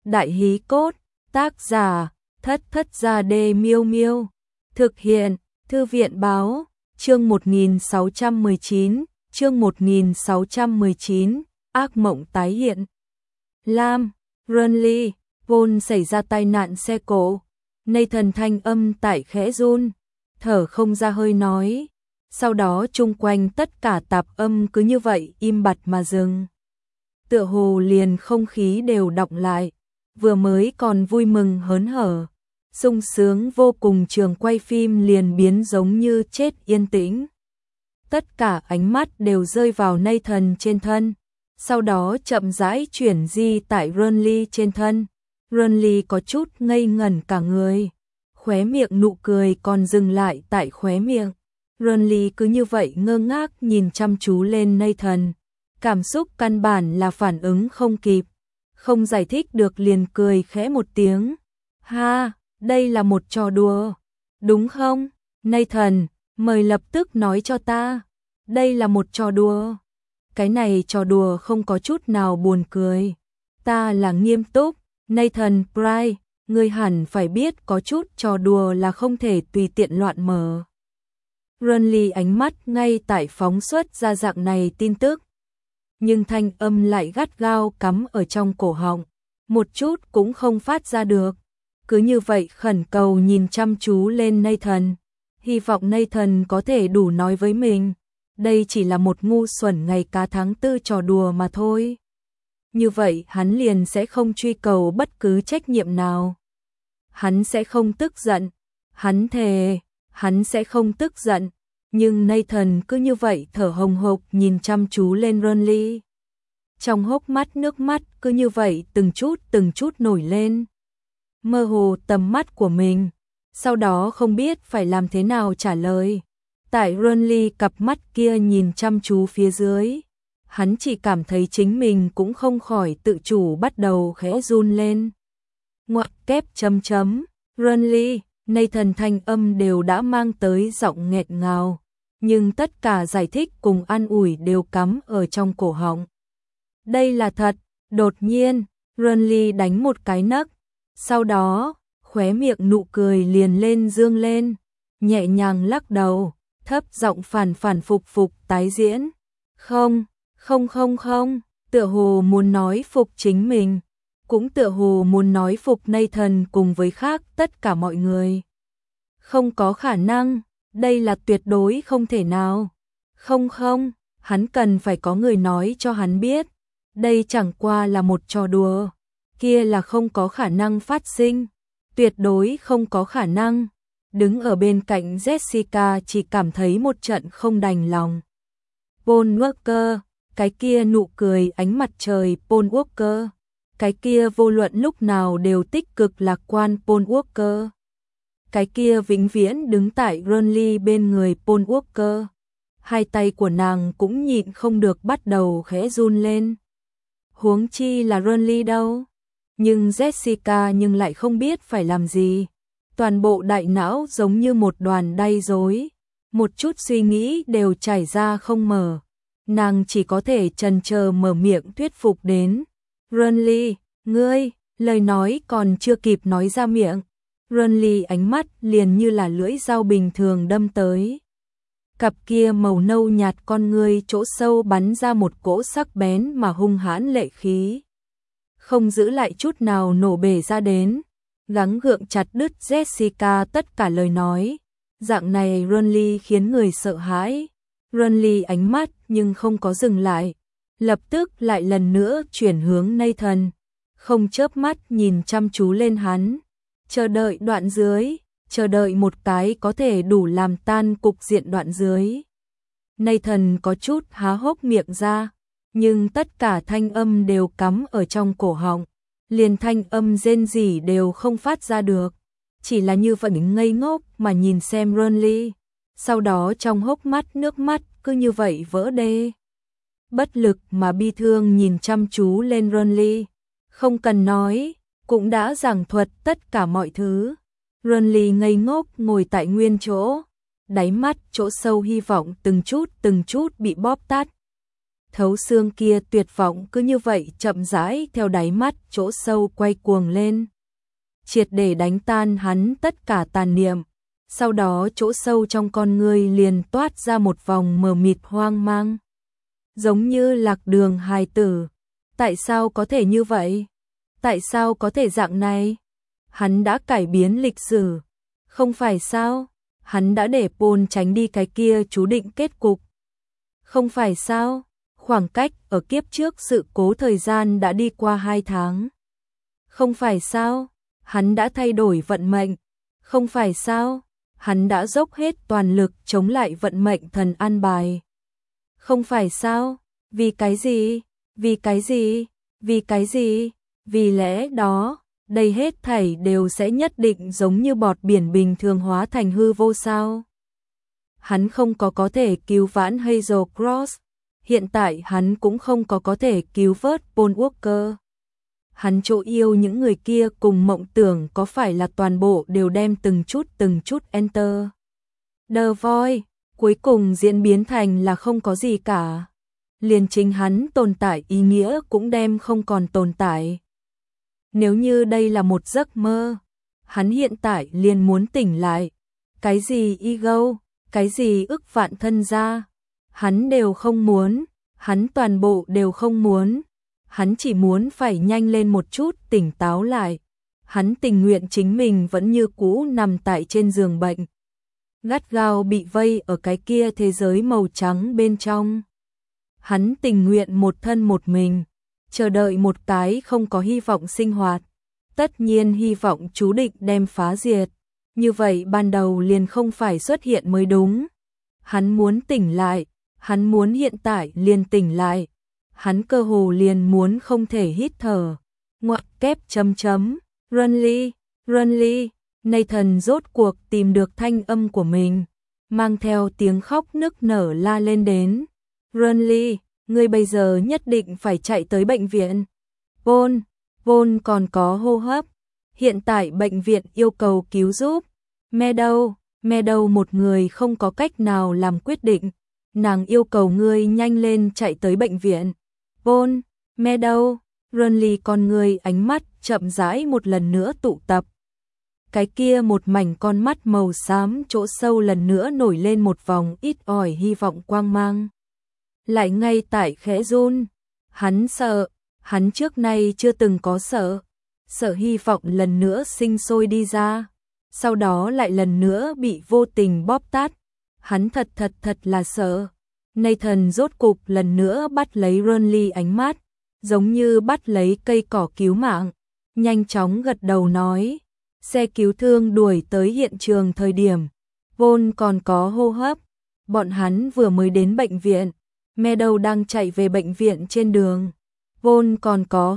Đại hí cốt, tác giả, Thất Thất Gia Đê Miêu Miêu. Thực hiện, Thư viện báo, chương 1619, chương 1619, ác mộng tái hiện. Lam, Renly, Paul xảy ra tai nạn xe cộ. Nathan thanh âm tại khẽ run, thở không ra hơi nói. Sau đó chung quanh tất cả tạp âm cứ như vậy im bặt mà dừng. Tựa hồ liền không khí đều đọng lại, vừa mới còn vui mừng hớn hở, sung sướng vô cùng trường quay phim liền biến giống như chết yên tĩnh. Tất cả ánh mắt đều rơi vào Nathan trên thân, sau đó chậm rãi chuyển di tại Renly trên thân. Renly có chút ngây ngẩn cả người, khóe miệng nụ cười còn dừng lại tại khóe miệng. Renly cứ như vậy ngơ ngác nhìn chăm chú lên Nathan, cảm xúc căn bản là phản ứng không kịp, không giải thích được liền cười khẽ một tiếng. Ha, đây là một trò đùa, đúng không? Nathan, mời lập tức nói cho ta, đây là một trò đùa. Cái này trò đùa không có chút nào buồn cười, ta là nghiêm túc. Nathan Pryce, ngươi hẳn phải biết có chút trò đùa là không thể tùy tiện loạn mở. Renly ánh mắt ngay tại phóng xuất ra dạng này tin tức, nhưng thanh âm lại gắt gao cắm ở trong cổ họng, một chút cũng không phát ra được. Cứ như vậy khẩn cầu nhìn chăm chú lên Nathan, hy vọng Nathan có thể đủ nói với mình, đây chỉ là một ngu xuẩn ngày cá tháng tư trò đùa mà thôi. Như vậy hắn liền sẽ không truy cầu bất cứ trách nhiệm nào. Hắn sẽ không tức giận, hắn thề, hắn sẽ không tức giận. Nhưng Nathan cứ như vậy thở hồng hộc nhìn chăm chú lên Renly. Trong hốc mắt nước mắt cứ như vậy từng chút nổi lên. Mơ hồ tầm mắt của mình, sau đó không biết phải làm thế nào trả lời. Tại Renly cặp mắt kia nhìn chăm chú phía dưới, hắn chỉ cảm thấy chính mình cũng không khỏi tự chủ bắt đầu khẽ run lên. Ngoặc kép chấm chấm, Renly, Nathan thanh âm đều đã mang tới giọng nghẹn ngào, nhưng tất cả giải thích cùng an ủi đều cắm ở trong cổ họng. Đây là thật. Đột nhiên, Renly đánh một cái nấc, sau đó, khóe miệng nụ cười liền lên dương lên, nhẹ nhàng lắc đầu, thấp giọng phản phục tái diễn. Không, tựa hồ muốn nói phục chính mình, cũng tựa hồ muốn nói phục Nathan cùng với khác tất cả mọi người. Không có khả năng, đây là tuyệt đối không thể nào. Không, hắn cần phải có người nói cho hắn biết, đây chẳng qua là một trò đùa, kia là không có khả năng phát sinh, tuyệt đối không có khả năng. Đứng ở bên cạnh Jessica chỉ cảm thấy một trận không đành lòng. Paul Walker, cái kia nụ cười ánh mặt trời Paul Walker, cái kia vô luận lúc nào đều tích cực lạc quan Paul Walker, cái kia vĩnh viễn đứng tại Renly bên người Paul Walker. Hai tay của nàng cũng nhịn không được bắt đầu khẽ run lên. Huống chi là Renly đâu. Nhưng Jessica nhưng lại không biết phải làm gì. Toàn bộ đại não giống như một đoàn đay rối, một chút suy nghĩ đều chảy ra không mở. Nàng chỉ có thể chần chờ mở miệng thuyết phục đến. Renly, ngươi, lời nói còn chưa kịp nói ra miệng. Renly ánh mắt liền như là lưỡi dao bình thường đâm tới. Cặp kia màu nâu nhạt con ngươi chỗ sâu bắn ra một cỗ sắc bén mà hung hãn lệ khí. Không giữ lại chút nào nổ bể ra đến, gắng gượng chặt đứt Jessica tất cả lời nói. Dạng này Renly khiến người sợ hãi. Renly ánh mắt nhưng không có dừng lại, lập tức lại lần nữa chuyển hướng Nathan, không chớp mắt nhìn chăm chú lên hắn, chờ đợi đoạn dưới, chờ đợi một cái có thể đủ làm tan cục diện đoạn dưới. Nathan có chút há hốc miệng ra, nhưng tất cả thanh âm đều cắm ở trong cổ họng, liền thanh âm rên rỉ đều không phát ra được, chỉ là như vậy ngây ngốc mà nhìn xem Renly, sau đó trong hốc mắt nước mắt cứ như vậy vỡ đê. Bất lực mà bi thương nhìn chăm chú lên Renly, không cần nói, cũng đã giảng thuật tất cả mọi thứ. Renly ngây ngốc ngồi tại nguyên chỗ, đáy mắt chỗ sâu hy vọng từng chút bị bóp tắt. thấu xương kia tuyệt vọng cứ như vậy chậm rãi theo đáy mắt chỗ sâu quay cuồng lên, triệt để đánh tan hắn tất cả tàn niệm. Sau đó chỗ sâu trong con ngươi liền toát ra một vòng mờ mịt hoang mang, giống như lạc đường hài tử. Tại sao có thể như vậy? Tại sao có thể dạng này? Hắn đã cải biến lịch sử, không phải sao? Hắn đã để Paul tránh đi cái kia chú định kết cục, không phải sao? Khoảng cách ở kiếp trước sự cố thời gian đã đi qua 2 tháng, không phải sao? Hắn đã thay đổi vận mệnh, không phải sao? Hắn đã dốc hết toàn lực chống lại vận mệnh thần an bài, không phải sao? Vì cái gì? Vì cái gì? Vì cái gì? Vì lẽ đó, đây hết thảy đều sẽ nhất định giống như bọt biển bình thường hóa thành hư vô sao? Hắn không có thể cứu vãn Hazel Cross, hiện tại hắn cũng không có thể cứu vớt Paul Walker. Hắn chỗ yêu những người kia cùng mộng tưởng có phải là toàn bộ đều đem từng chút enter. The Void, cuối cùng diễn biến thành là không có gì cả. Liền chính hắn tồn tại ý nghĩa cũng đem không còn tồn tại. Nếu như đây là một giấc mơ, hắn hiện tại liền muốn tỉnh lại. Cái gì ego, cái gì ức vạn thân gia, hắn đều không muốn, hắn toàn bộ đều không muốn. Hắn chỉ muốn phải nhanh lên một chút tỉnh táo lại. Hắn tình nguyện chính mình vẫn như cũ nằm tại trên giường bệnh, gắt gao bị vây ở cái kia thế giới màu trắng bên trong. Hắn tình nguyện một thân một mình, chờ đợi một cái không có hy vọng sinh hoạt. Tất nhiên hy vọng chú định đem phá diệt, như vậy ban đầu liền không phải xuất hiện mới đúng. Hắn muốn tỉnh lại, hắn muốn hiện tại liền tỉnh lại. Hắn cơ hồ liền muốn không thể hít thở. Ngoặc kép chấm chấm, Runly, Nathan rốt cuộc tìm được thanh âm của mình, mang theo tiếng khóc nức nở la lên đến. Runly, ngươi bây giờ nhất định phải chạy tới bệnh viện. Paul còn có hô hấp. Hiện tại bệnh viện yêu cầu cứu giúp. Meadow một người không có cách nào làm quyết định. Nàng yêu cầu ngươi nhanh lên chạy tới bệnh viện. Paul, Meadow, Runly con người ánh mắt chậm rãi một lần nữa tụ tập. Cái kia một mảnh con mắt màu xám chỗ sâu lần nữa nổi lên một vòng ít ỏi hy vọng quang mang. Lại ngay tại khẽ run, hắn sợ, hắn trước nay chưa từng có sợ. Sợ hy vọng lần nữa sinh sôi đi ra, sau đó lại lần nữa bị vô tình bóp tát. Hắn thật là sợ. Nathan rốt cục lần nữa bắt lấy Runly ánh mắt, giống như bắt lấy cây cỏ cứu mạng, nhanh chóng gật đầu nói. Xe cứu thương đuổi tới hiện trường thời điểm, Paul còn có hô hấp, bọn hắn vừa mới đến bệnh viện, Meadow đang chạy về bệnh viện trên đường. Paul còn có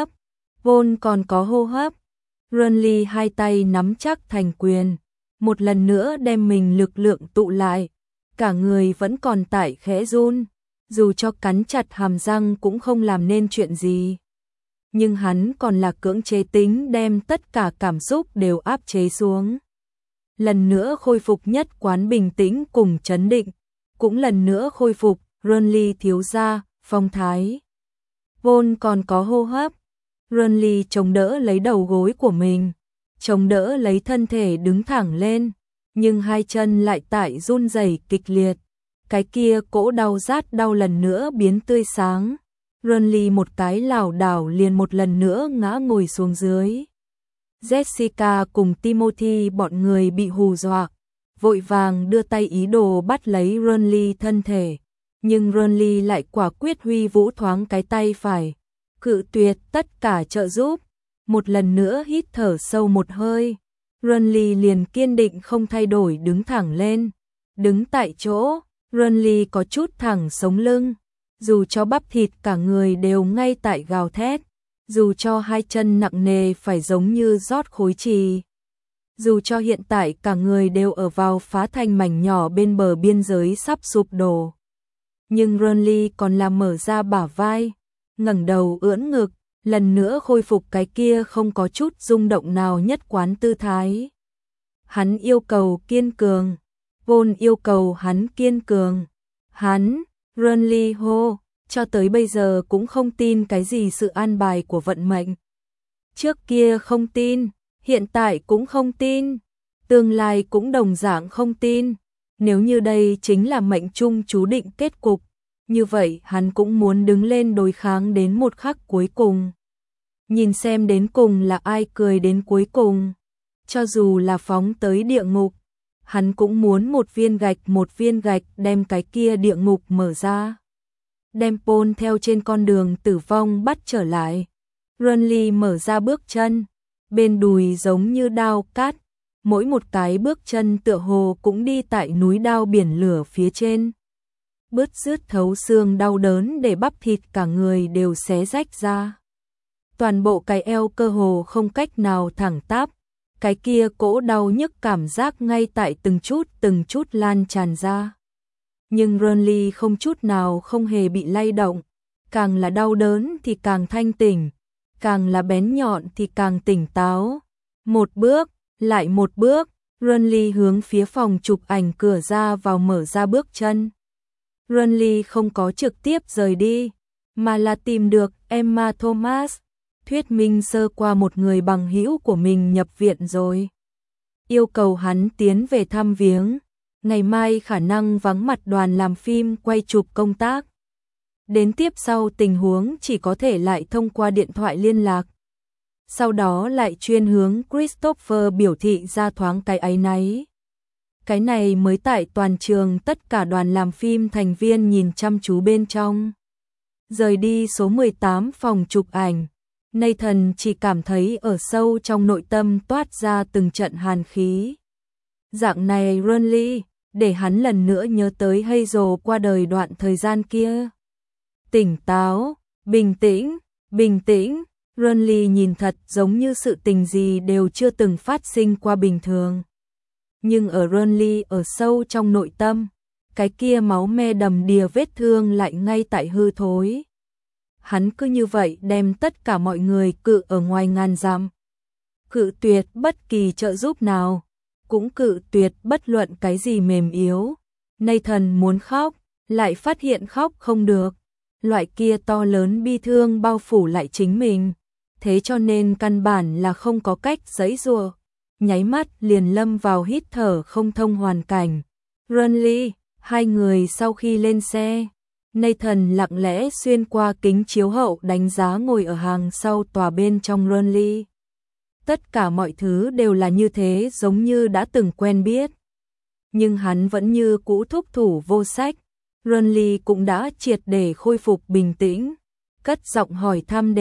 hô hấp, Runly hai tay nắm chắc thành quyền, một lần nữa đem mình lực lượng tụ lại, cả người vẫn còn tại khẽ run, dù cho cắn chặt hàm răng cũng không làm nên chuyện gì. Nhưng hắn còn là cưỡng chế tính đem tất cả cảm xúc đều áp chế xuống. Lần nữa khôi phục nhất quán bình tĩnh cùng chấn định, cũng lần nữa khôi phục Runly thiếu gia, phong thái. Paul còn có hô hấp, Runly chống đỡ lấy đầu gối của mình, chống đỡ lấy thân thể đứng thẳng lên, nhưng hai chân lại tại run rẩy kịch liệt. Cái kia cỗ đau rát đau lần nữa biến tươi sáng. Runly một cái lảo đảo liền một lần nữa ngã ngồi xuống dưới. Jessica cùng Timothy bọn người bị hù dọa, vội vàng đưa tay ý đồ bắt lấy Runly thân thể, nhưng Runly lại quả quyết huy vũ thoáng cái tay phải, cự tuyệt tất cả trợ giúp. Một lần nữa hít thở sâu một hơi, Runly liền kiên định không thay đổi đứng thẳng lên, đứng tại chỗ. Runly có chút thẳng sống lưng, dù cho bắp thịt cả người đều ngay tại gào thét, dù cho hai chân nặng nề phải giống như rót khối trì, dù cho hiện tại cả người đều ở vào phá thành mảnh nhỏ bên bờ biên giới sắp sụp đổ. Nhưng Runly còn là mở ra bả vai, ngẩng đầu ưỡn ngực, lần nữa khôi phục cái kia không có chút rung động nào nhất quán tư thái. Hắn yêu cầu kiên cường. Paul yêu cầu hắn kiên cường. Hắn, Runly hô, cho tới bây giờ cũng không tin cái gì sự an bài của vận mệnh. Trước kia không tin, hiện tại cũng không tin, tương lai cũng đồng dạng không tin. Nếu như đây chính là mệnh chung chú định kết cục, như vậy hắn cũng muốn đứng lên đối kháng đến một khắc cuối cùng. Nhìn xem đến cùng là ai cười đến cuối cùng. Cho dù là phóng tới địa ngục, hắn cũng muốn một viên gạch đem cái kia địa ngục mở ra. Đem Paul theo trên con đường tử vong bắt trở lại. Renly mở ra bước chân, bên đùi giống như đao cát, mỗi một cái bước chân tựa hồ cũng đi tại núi đao biển lửa phía trên. Bứt rứt thấu xương đau đớn để bắp thịt cả người đều xé rách ra. Toàn bộ cái eo cơ hồ không cách nào thẳng tắp, cái kia cỗ đau nhức cảm giác ngay tại từng chút lan tràn ra. Nhưng Renly không chút nào không hề bị lay động, càng là đau đớn thì càng thanh tỉnh, càng là bén nhọn thì càng tỉnh táo. Một bước, lại một bước, Renly hướng phía phòng chụp ảnh cửa ra vào mở ra bước chân. Renly không có trực tiếp rời đi, mà là tìm được Emma Thomas, thuyết minh sơ qua một người bằng hữu của mình nhập viện rồi. Yêu cầu hắn tiến về thăm viếng, ngày mai khả năng vắng mặt đoàn làm phim quay chụp công tác. Đến tiếp sau tình huống chỉ có thể lại thông qua điện thoại liên lạc. Sau đó lại chuyên hướng Christopher biểu thị ra thoáng cái áy náy. Cái này mới tại toàn trường tất cả đoàn làm phim thành viên nhìn chăm chú bên trong. Rời đi số 18 phòng chụp ảnh, Nathan chỉ cảm thấy ở sâu trong nội tâm toát ra từng trận hàn khí. Dạng này Renly, để hắn lần nữa nhớ tới Hazel qua đời đoạn thời gian kia. Tỉnh táo, bình tĩnh, bình tĩnh, Renly nhìn thật giống như sự tình gì đều chưa từng phát sinh qua bình thường. Nhưng ở Renly ở sâu trong nội tâm, cái kia máu me đầm đìa vết thương lại ngay tại hư thối. Hắn cứ như vậy đem tất cả mọi người cự ở ngoài ngàn dặm. Cự tuyệt bất kỳ trợ giúp nào, cũng cự tuyệt bất luận cái gì mềm yếu. Nathan muốn khóc, lại phát hiện khóc không được. Loại kia to lớn bi thương bao phủ lại chính mình. Thế cho nên căn bản là không có cách giãy giụa, nháy mắt liền lâm vào hít thở không thông hoàn cảnh. Renly, hai người sau khi lên xe, Nathan lặng lẽ xuyên qua kính chiếu hậu đánh giá ngồi ở hàng sau tòa bên trong Renly. Tất cả mọi thứ đều là như thế, giống như đã từng quen biết. Nhưng hắn vẫn như cũ thúc thủ vô sách. Renly cũng đã triệt để khôi phục bình tĩnh, cất giọng hỏi thăm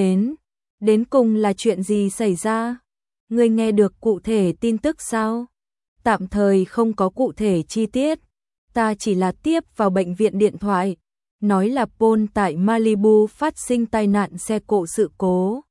đến cùng là chuyện gì xảy ra? Ngươi nghe được cụ thể tin tức sao? Tạm thời không có cụ thể chi tiết, ta chỉ là tiếp vào bệnh viện điện thoại, nói là Paul tại Malibu phát sinh tai nạn xe cộ sự cố.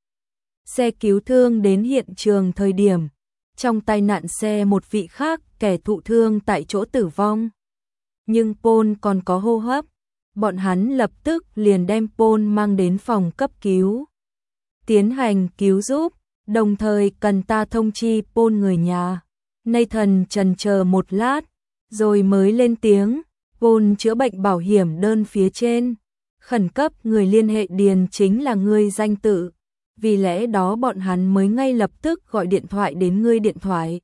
Xe cứu thương đến hiện trường thời điểm, trong tai nạn xe một vị khác kẻ thụ thương tại chỗ tử vong. Nhưng Paul còn có hô hấp, bọn hắn lập tức liền đem Paul mang đến phòng cấp cứu, tiến hành cứu giúp, đồng thời cần ta thông chi Paul người nhà. Nathan chần chờ một lát, rồi mới lên tiếng, Paul chữa bệnh bảo hiểm đơn phía trên, khẩn cấp người liên hệ điền chính là ngươi danh tự, vì lẽ đó bọn hắn mới ngay lập tức gọi điện thoại đến ngươi điện thoại.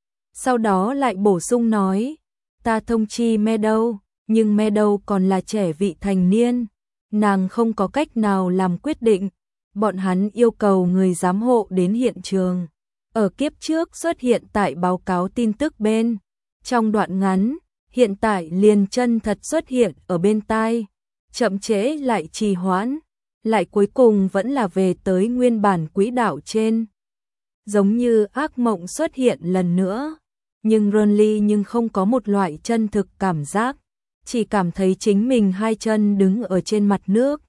Sau đó lại bổ sung nói, ta thông chi Meadow, nhưng Meadow còn là trẻ vị thành niên, nàng không có cách nào làm quyết định, bọn hắn yêu cầu người giám hộ đến hiện trường. Ở kiếp trước xuất hiện tại báo cáo tin tức bên, trong đoạn ngắn, hiện tại liền chân thật xuất hiện ở bên tai, chậm trễ lại trì hoãn, lại cuối cùng vẫn là về tới nguyên bản quỹ đạo trên. Giống như ác mộng xuất hiện lần nữa, nhưng Renly không có một loại chân thực cảm giác, chỉ cảm thấy chính mình hai chân đứng ở trên mặt nước.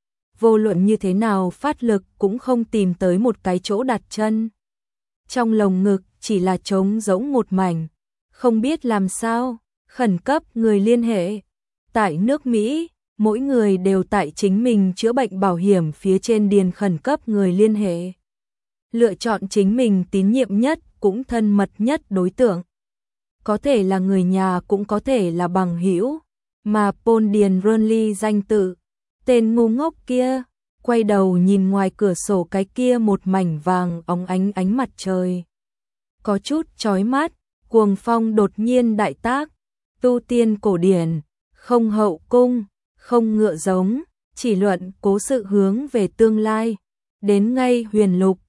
Vô luận như thế nào phát lực cũng không tìm tới một cái chỗ đặt chân. Trong lồng ngực chỉ là trống rỗng một mảnh, không biết làm sao, khẩn cấp người liên hệ. Tại nước Mỹ, mỗi người đều tại chính mình chữa bệnh bảo hiểm phía trên điền khẩn cấp người liên hệ. Lựa chọn chính mình tín nhiệm nhất cũng thân mật nhất đối tượng. Có thể là người nhà cũng có thể là bằng hữu, mà Paul điền Renly danh tự. Tên ngu ngốc kia, quay đầu nhìn ngoài cửa sổ cái kia một mảnh vàng óng ánh ánh mặt trời. Có chút chói mắt, cuồng phong đột nhiên đại tác, tu tiên cổ điển, không hậu cung, không ngựa giống, chỉ luận cố sự hướng về tương lai, đến ngay huyền lục,